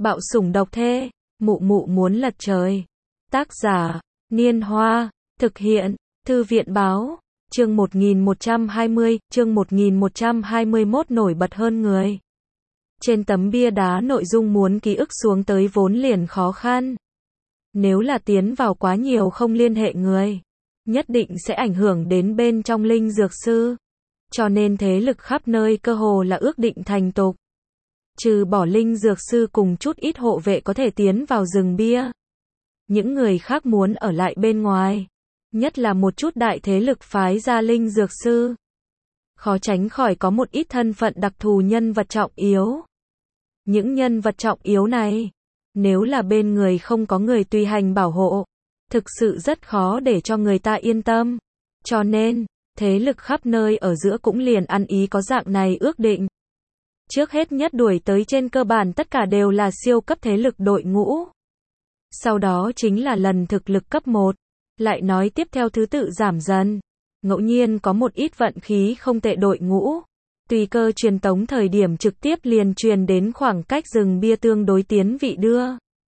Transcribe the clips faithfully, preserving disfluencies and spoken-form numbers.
Bạo sủng độc thê, mụ mụ muốn lật trời. Tác giả, Niên Hoa, thực hiện, Thư viện Báo, chương một nghìn một trăm hai mươi, chương một nghìn một trăm hai mươi mốt nổi bật hơn người. Trên tấm bia đá nội dung muốn ký ức xuống tới vốn liền khó khăn. Nếu là tiến vào quá nhiều không liên hệ người, nhất định sẽ ảnh hưởng đến bên trong linh dược sư. Cho nên thế lực khắp nơi cơ hồ là ước định thành tục. Trừ bỏ linh dược sư cùng chút ít hộ vệ có thể tiến vào rừng bia. Những người khác muốn ở lại bên ngoài. Nhất là một chút đại thế lực phái ra linh dược sư. Khó tránh khỏi có một ít thân phận đặc thù nhân vật trọng yếu. Những nhân vật trọng yếu này, nếu là bên người không có người tùy hành bảo hộ, thực sự rất khó để cho người ta yên tâm. Cho nên, thế lực khắp nơi ở giữa cũng liền ăn ý có dạng này ước định. Trước hết nhất đuổi tới trên cơ bản tất cả đều là siêu cấp thế lực đội ngũ. Sau đó chính là lần thực lực cấp một. Lại nói tiếp theo thứ tự giảm dần. Ngẫu nhiên có một ít vận khí không tệ đội ngũ. Tùy cơ truyền tống thời điểm trực tiếp liền truyền đến khoảng cách rừng bia tương đối tiến vị đưa.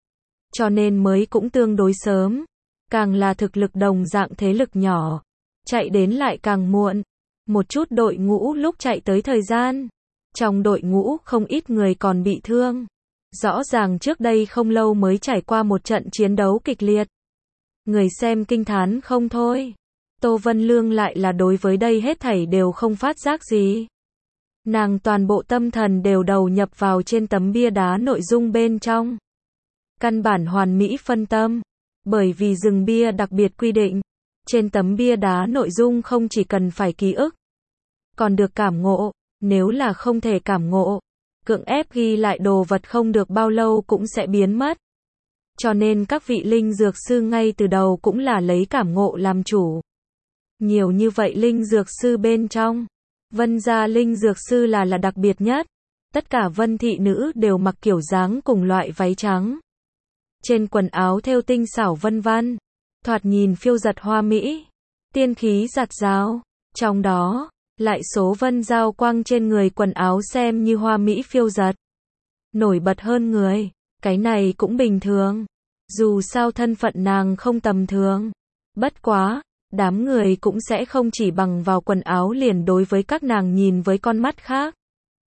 Cho nên mới cũng tương đối sớm. Càng là thực lực đồng dạng thế lực nhỏ. Chạy đến lại càng muộn. Một chút đội ngũ lúc chạy tới thời gian. Trong đội ngũ không ít người còn bị thương. Rõ ràng trước đây không lâu mới trải qua một trận chiến đấu kịch liệt. Người xem kinh thán không thôi. Tô Vân Lương lại là đối với đây hết thảy đều không phát giác gì. Nàng toàn bộ tâm thần đều đầu nhập vào trên tấm bia đá nội dung bên trong. Căn bản hoàn mỹ phân tâm. Bởi vì rừng bia đặc biệt quy định. Trên tấm bia đá nội dung không chỉ cần phải ký ức. Còn được cảm ngộ. Nếu là không thể cảm ngộ, cưỡng ép ghi lại đồ vật không được bao lâu cũng sẽ biến mất. Cho nên các vị linh dược sư ngay từ đầu cũng là lấy cảm ngộ làm chủ. Nhiều như vậy linh dược sư bên trong, Vân gia linh dược sư là là đặc biệt nhất. Tất cả Vân thị nữ đều mặc kiểu dáng cùng loại váy trắng. Trên quần áo thêu tinh xảo vân vân, thoạt nhìn phiêu giật hoa mỹ, tiên khí giạt rào. Trong đó, lại số vân giao quang trên người quần áo xem như hoa mỹ phiêu giật. Nổi bật hơn người, cái này cũng bình thường. Dù sao thân phận nàng không tầm thường. Bất quá, đám người cũng sẽ không chỉ bằng vào quần áo liền đối với các nàng nhìn với con mắt khác.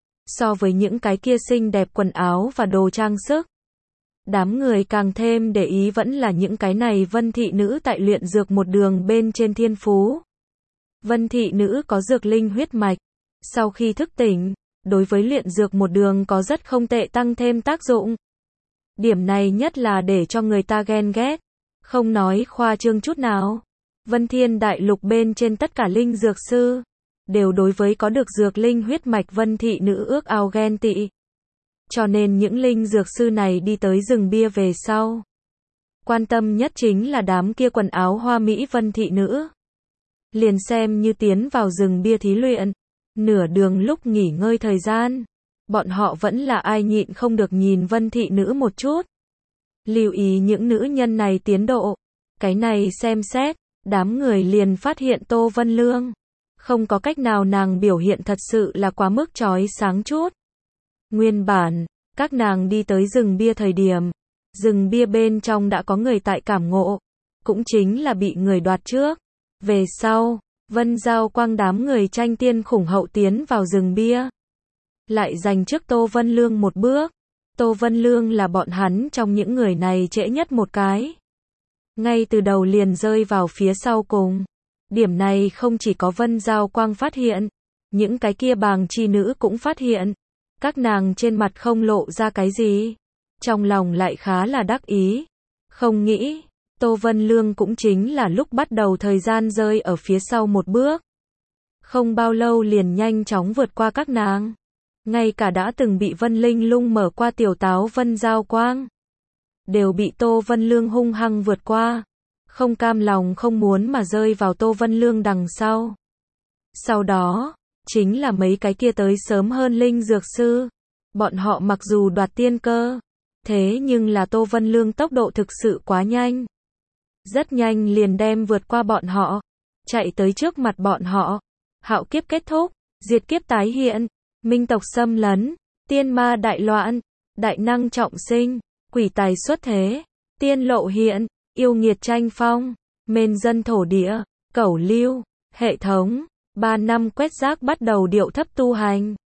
So với những cái kia xinh đẹp quần áo và đồ trang sức, đám người càng thêm để ý vẫn là những cái này Vân thị nữ tại luyện dược một đường bên trên thiên phú. Vân thị nữ có dược linh huyết mạch. Sau khi thức tỉnh, đối với luyện dược một đường có rất không tệ tăng thêm tác dụng. Điểm này nhất là để cho người ta ghen ghét. Không nói khoa trương chút nào. Vân Thiên Đại Lục bên trên tất cả linh dược sư, đều đối với có được dược linh huyết mạch Vân thị nữ ước ao ghen tị. Cho nên những linh dược sư này đi tới rừng bia về sau. Quan tâm nhất chính là đám kia quần áo hoa mỹ Vân thị nữ. Liền xem như tiến vào rừng bia thí luyện, nửa đường lúc nghỉ ngơi thời gian, bọn họ vẫn là ai nhịn không được nhìn Vân thị nữ một chút. Lưu ý những nữ nhân này tiến độ. Cái này xem xét, đám người liền phát hiện Tô Vân Lương. Không có cách nào nàng biểu hiện thật sự là quá mức chói sáng chút. Nguyên bản, các nàng đi tới rừng bia thời điểm, rừng bia bên trong đã có người tại cảm ngộ, cũng chính là bị người đoạt trước. Về sau, Vân Giao Quang đám người tranh tiên khủng hậu tiến vào rừng bia. Lại giành trước Tô Vân Lương một bước. Tô Vân Lương là bọn hắn trong những người này trễ nhất một cái. Ngay từ đầu liền rơi vào phía sau cùng. Điểm này không chỉ có Vân Giao Quang phát hiện. Những cái kia bàng chi nữ cũng phát hiện. Các nàng trên mặt không lộ ra cái gì. Trong lòng lại khá là đắc ý. Không nghĩ. Tô Vân Lương cũng chính là lúc bắt đầu thời gian rơi ở phía sau một bước. Không bao lâu liền nhanh chóng vượt qua các nàng. Ngay cả đã từng bị Vân Linh Lung mở qua tiểu táo Vân Giao Quang, đều bị Tô Vân Lương hung hăng vượt qua. Không cam lòng không muốn mà rơi vào Tô Vân Lương đằng sau. Sau đó, chính là mấy cái kia tới sớm hơn linh dược sư. Bọn họ mặc dù đoạt tiên cơ, thế nhưng là Tô Vân Lương tốc độ thực sự quá nhanh. Rất nhanh liền đem vượt qua bọn họ, chạy tới trước mặt bọn họ. Hạo kiếp kết thúc, diệt kiếp tái hiện, minh tộc xâm lấn, tiên ma đại loạn, đại năng trọng sinh, quỷ tài xuất thế, tiên lộ hiện, yêu nghiệt tranh phong, mên dân thổ địa, cẩu lưu, hệ thống, ba năm quét rác bắt đầu điệu thấp tu hành.